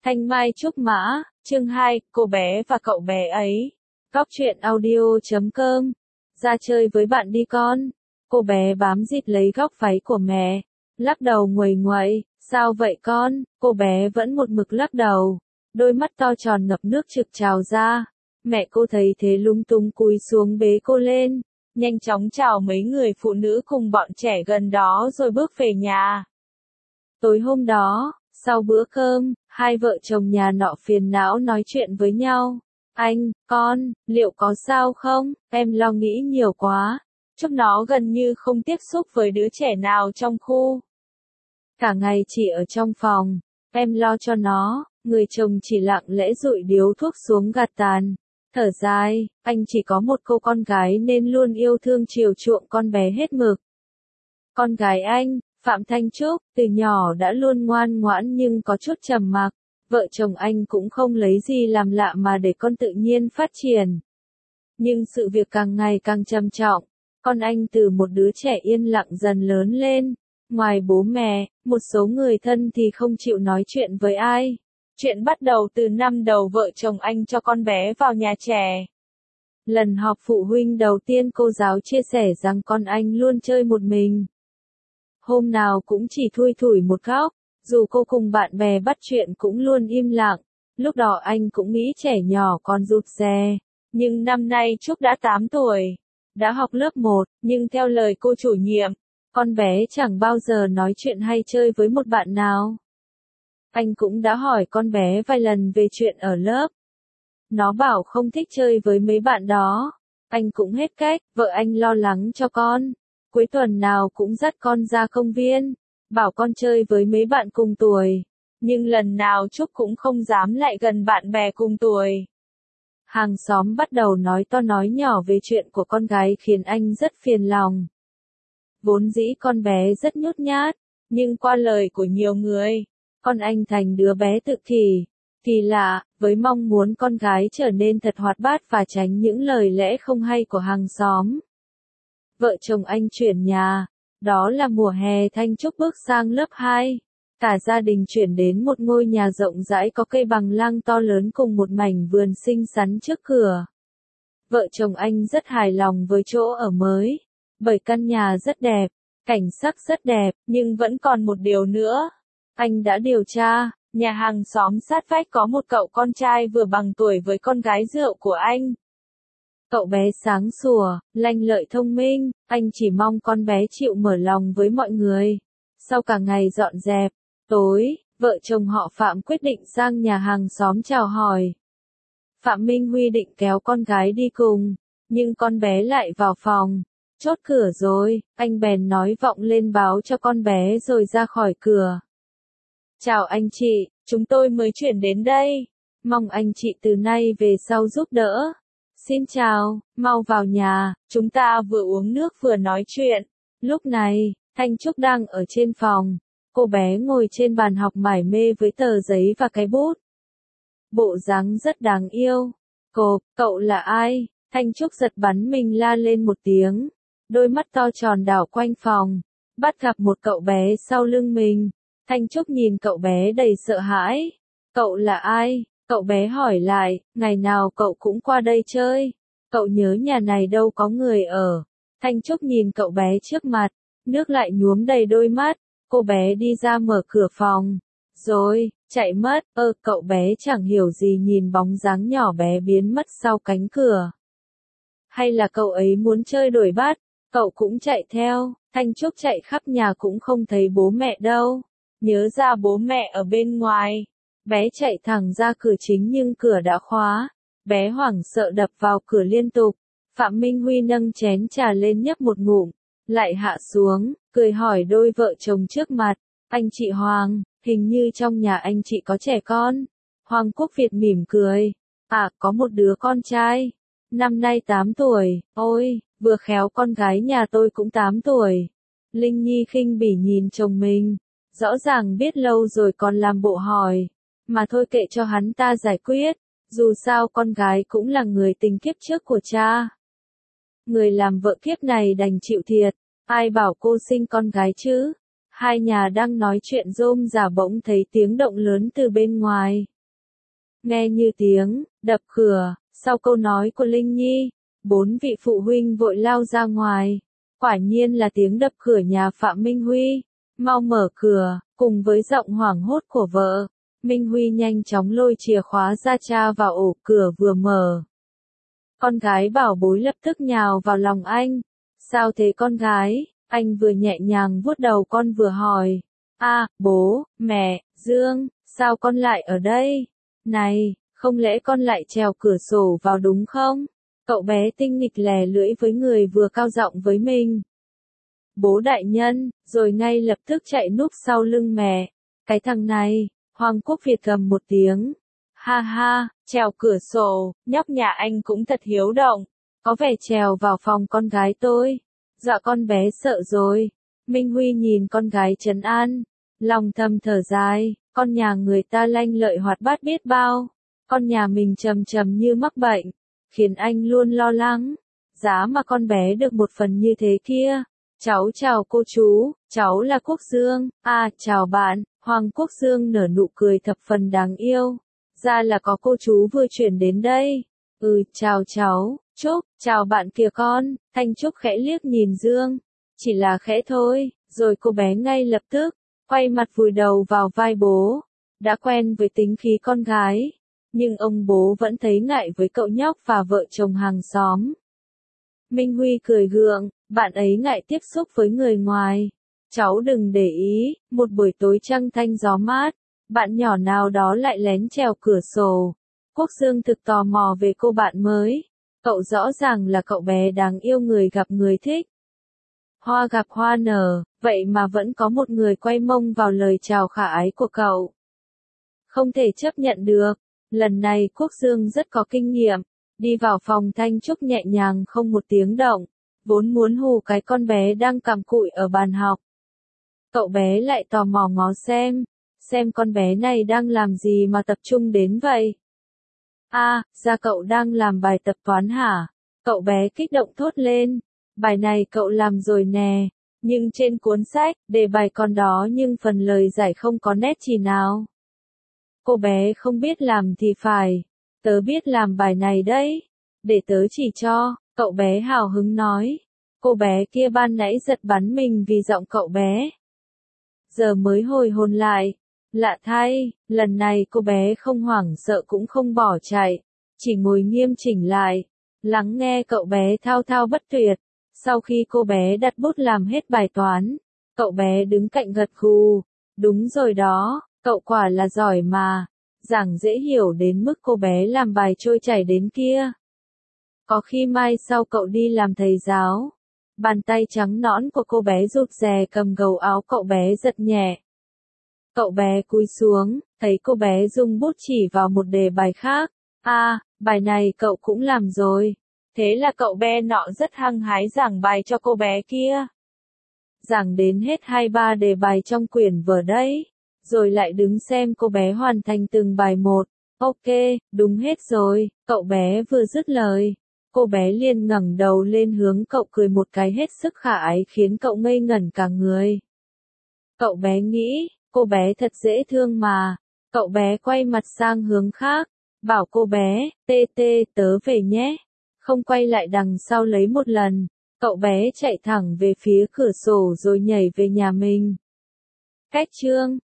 Thanh Mai Trúc Mã, chương 2, cô bé và cậu bé ấy. Góc truyện audio.com. Ra chơi với bạn đi con. Cô bé bám rít lấy góc váy của mẹ, lắc đầu nguầy nguậy, sao vậy con? Cô bé vẫn một mực lắc đầu, đôi mắt to tròn ngập nước trực trào ra. Mẹ cô thấy thế lung tung cúi xuống bế cô lên, nhanh chóng chào mấy người phụ nữ cùng bọn trẻ gần đó rồi bước về nhà. Tối hôm đó, sau bữa cơm, hai vợ chồng nhà nọ phiền não nói chuyện với nhau. Anh, con, liệu có sao không? Em lo nghĩ nhiều quá. Chúc nó gần như không tiếp xúc với đứa trẻ nào trong khu. Cả ngày chỉ ở trong phòng, em lo cho nó. Người chồng chỉ lặng lẽ dụi điếu thuốc xuống gạt tàn. Thở dài, anh chỉ có một cô con gái nên luôn yêu thương chiều chuộng con bé hết mực. Con gái anh, Phạm Thanh Trúc, từ nhỏ đã luôn ngoan ngoãn nhưng có chút trầm mặc. Vợ chồng anh cũng không lấy gì làm lạ mà để con tự nhiên phát triển. Nhưng sự việc càng ngày càng trầm trọng. Con anh từ một đứa trẻ yên lặng dần lớn lên. Ngoài bố mẹ, một số người thân thì không chịu nói chuyện với ai. Chuyện bắt đầu từ năm đầu vợ chồng anh cho con bé vào nhà trẻ. Lần họp phụ huynh đầu tiên cô giáo chia sẻ rằng con anh luôn chơi một mình. Hôm nào cũng chỉ thui thủi một góc, dù cô cùng bạn bè bắt chuyện cũng luôn im lặng. Lúc đó anh cũng nghĩ trẻ nhỏ còn rụt rè. Nhưng năm nay Trúc đã 8 tuổi, đã học lớp 1, nhưng theo lời cô chủ nhiệm, con bé chẳng bao giờ nói chuyện hay chơi với một bạn nào. Anh cũng đã hỏi con bé vài lần về chuyện ở lớp. Nó bảo không thích chơi với mấy bạn đó. Anh cũng hết cách, vợ anh lo lắng cho con. Cuối tuần nào cũng dắt con ra công viên, bảo con chơi với mấy bạn cùng tuổi. Nhưng lần nào Trúc cũng không dám lại gần bạn bè cùng tuổi. Hàng xóm bắt đầu nói to nói nhỏ về chuyện của con gái khiến anh rất phiền lòng. Vốn dĩ con bé rất nhút nhát, nhưng qua lời của nhiều người, con anh thành đứa bé tự kỷ. Kỳ lạ, với mong muốn con gái trở nên thật hoạt bát và tránh những lời lẽ không hay của hàng xóm. Vợ chồng anh chuyển nhà, đó là mùa hè Thanh Trúc bước sang lớp 2. Cả gia đình chuyển đến một ngôi nhà rộng rãi có cây bằng lăng to lớn cùng một mảnh vườn xinh xắn trước cửa. Vợ chồng anh rất hài lòng với chỗ ở mới, bởi căn nhà rất đẹp, cảnh sắc rất đẹp, nhưng vẫn còn một điều nữa. Anh đã điều tra, nhà hàng xóm sát vách có một cậu con trai vừa bằng tuổi với con gái rượu của anh. Cậu bé sáng sủa, lanh lợi thông minh, anh chỉ mong con bé chịu mở lòng với mọi người. Sau cả ngày dọn dẹp, tối, vợ chồng họ Phạm quyết định sang nhà hàng xóm chào hỏi. Phạm Minh Huy định kéo con gái đi cùng, nhưng con bé lại vào phòng. Chốt cửa rồi, anh bèn nói vọng lên báo cho con bé rồi ra khỏi cửa. Chào anh chị, chúng tôi mới chuyển đến đây. Mong anh chị từ nay về sau giúp đỡ. Xin chào, mau vào nhà, chúng ta vừa uống nước vừa nói chuyện. Lúc này, Thanh Trúc đang ở trên phòng. Cô bé ngồi trên bàn học mải mê với tờ giấy và cái bút. Bộ dáng rất đáng yêu. Cậu là ai? Thanh Trúc giật bắn mình la lên một tiếng. Đôi mắt to tròn đảo quanh phòng. Bắt gặp một cậu bé sau lưng mình. Thanh Trúc nhìn cậu bé đầy sợ hãi. Cậu là ai? Cậu bé hỏi lại, ngày nào cậu cũng qua đây chơi. Cậu nhớ nhà này đâu có người ở. Thanh Trúc nhìn cậu bé trước mặt, nước lại nhuốm đầy đôi mắt. Cô bé đi ra mở cửa phòng. Rồi, chạy mất. Cậu bé chẳng hiểu gì nhìn bóng dáng nhỏ bé biến mất sau cánh cửa. Hay là cậu ấy muốn chơi đuổi bắt? Cậu cũng chạy theo. Thanh Trúc chạy khắp nhà cũng không thấy bố mẹ đâu. Nhớ ra bố mẹ ở bên ngoài. Bé chạy thẳng ra cửa chính nhưng cửa đã khóa. Bé hoảng sợ đập vào cửa liên tục. Phạm Minh Huy nâng chén trà lên nhấp một ngụm, lại hạ xuống, cười hỏi đôi vợ chồng trước mặt. Anh chị Hoàng, hình như trong nhà anh chị có trẻ con. Hoàng Quốc Việt mỉm cười. À, có một đứa con trai. Năm nay 8 tuổi. Ôi, vừa khéo con gái nhà tôi cũng 8 tuổi. Linh Nhi khinh bỉ nhìn chồng mình. Rõ ràng biết lâu rồi còn làm bộ hỏi. Mà thôi kệ cho hắn ta giải quyết. Dù sao con gái cũng là người tình kiếp trước của cha. Người làm vợ kiếp này đành chịu thiệt. Ai bảo cô sinh con gái chứ? Hai nhà đang nói chuyện rôm rả bỗng thấy tiếng động lớn từ bên ngoài. Nghe như tiếng đập cửa, sau câu nói của Linh Nhi, 4 vị phụ huynh vội lao ra ngoài. Quả nhiên là tiếng đập cửa nhà Phạm Minh Huy. Mau mở cửa, cùng với giọng hoảng hốt của vợ. Minh Huy nhanh chóng lôi chìa khóa ra tra vào ổ cửa vừa mở. Con gái bảo bối lập tức nhào vào lòng anh. Sao thế con gái? Anh vừa nhẹ nhàng vuốt đầu con vừa hỏi. Bố, mẹ, Dương, sao con lại ở đây? Này, không lẽ con lại trèo cửa sổ vào đúng không? Cậu bé tinh nghịch lè lưỡi với người vừa cao giọng với mình. Bố đại nhân, rồi ngay lập tức chạy núp sau lưng mẹ. Cái thằng này, Hoàng Quốc Việt gầm một tiếng. Ha ha, trèo cửa sổ, nhóc nhà anh cũng thật hiếu động. Có vẻ trèo vào phòng con gái tôi. Dọa con bé sợ rồi. Minh Huy nhìn con gái trấn an. Lòng thầm thở dài, con nhà người ta lanh lợi hoạt bát biết bao. Con nhà mình trầm trầm như mắc bệnh. Khiến anh luôn lo lắng. Giá mà con bé được một phần như thế kia. Cháu chào cô chú, cháu là Quốc Dương. Chào bạn. Hoàng Quốc Dương nở nụ cười thập phần đáng yêu. Ra là có cô chú vừa chuyển đến đây. Chào cháu, Trúc, chào bạn kìa con. Thanh Trúc khẽ liếc nhìn Dương. Chỉ là khẽ thôi, rồi cô bé ngay lập tức, quay mặt vùi đầu vào vai bố. Đã quen với tính khí con gái. Nhưng ông bố vẫn thấy ngại với cậu nhóc và vợ chồng hàng xóm. Minh Huy cười gượng, bạn ấy ngại tiếp xúc với người ngoài. Cháu đừng để ý, một buổi tối trăng thanh gió mát, bạn nhỏ nào đó lại lén trèo cửa sổ. Quốc Dương thực tò mò về cô bạn mới. Cậu rõ ràng là cậu bé đáng yêu người gặp người thích. Hoa gặp hoa nở, vậy mà vẫn có một người quay mông vào lời chào khả ái của cậu. Không thể chấp nhận được. Lần này Quốc Dương rất có kinh nghiệm. Đi vào phòng Thanh Trúc nhẹ nhàng không một tiếng động. Vốn muốn hù cái con bé đang cặm cụi ở bàn học. Cậu bé lại tò mò ngó xem con bé này đang làm gì mà tập trung đến vậy. Ra cậu đang làm bài tập toán hả? Cậu bé kích động thốt lên. Bài này cậu làm rồi nè. Nhưng trên cuốn sách, đề bài còn đó nhưng phần lời giải không có nét chỉ nào. Cô bé không biết làm thì phải. Tớ biết làm bài này đấy. Để tớ chỉ cho, cậu bé hào hứng nói. Cô bé kia ban nãy giật bắn mình vì giọng cậu bé. Giờ mới hồi hồn lại. Lạ thay, lần này cô bé không hoảng sợ cũng không bỏ chạy. Chỉ ngồi nghiêm chỉnh lại. Lắng nghe cậu bé thao thao bất tuyệt. Sau khi cô bé đặt bút làm hết bài toán, cậu bé đứng cạnh gật gù. Đúng rồi đó, cậu quả là giỏi mà. Giảng dễ hiểu đến mức cô bé làm bài trôi chảy đến kia. Có khi mai sau cậu đi làm thầy giáo. Bàn tay trắng nõn của cô bé rụt rè cầm gầu áo cậu bé giật nhẹ. Cậu bé cúi xuống, thấy cô bé dùng bút chỉ vào một đề bài khác. Bài này cậu cũng làm rồi. Thế là cậu bé nọ rất hăng hái giảng bài cho cô bé kia. Giảng đến hết 2-3 đề bài trong quyển vở đấy. Rồi lại đứng xem cô bé hoàn thành từng bài một. Ok, đúng hết rồi, cậu bé vừa dứt lời. Cô bé liền ngẩng đầu lên hướng cậu cười một cái hết sức khả ái khiến cậu ngây ngẩn cả người. Cậu bé nghĩ, cô bé thật dễ thương mà. Cậu bé quay mặt sang hướng khác, bảo cô bé, tớ về nhé. Không quay lại đằng sau lấy một lần, cậu bé chạy thẳng về phía cửa sổ rồi nhảy về nhà mình. Cách chương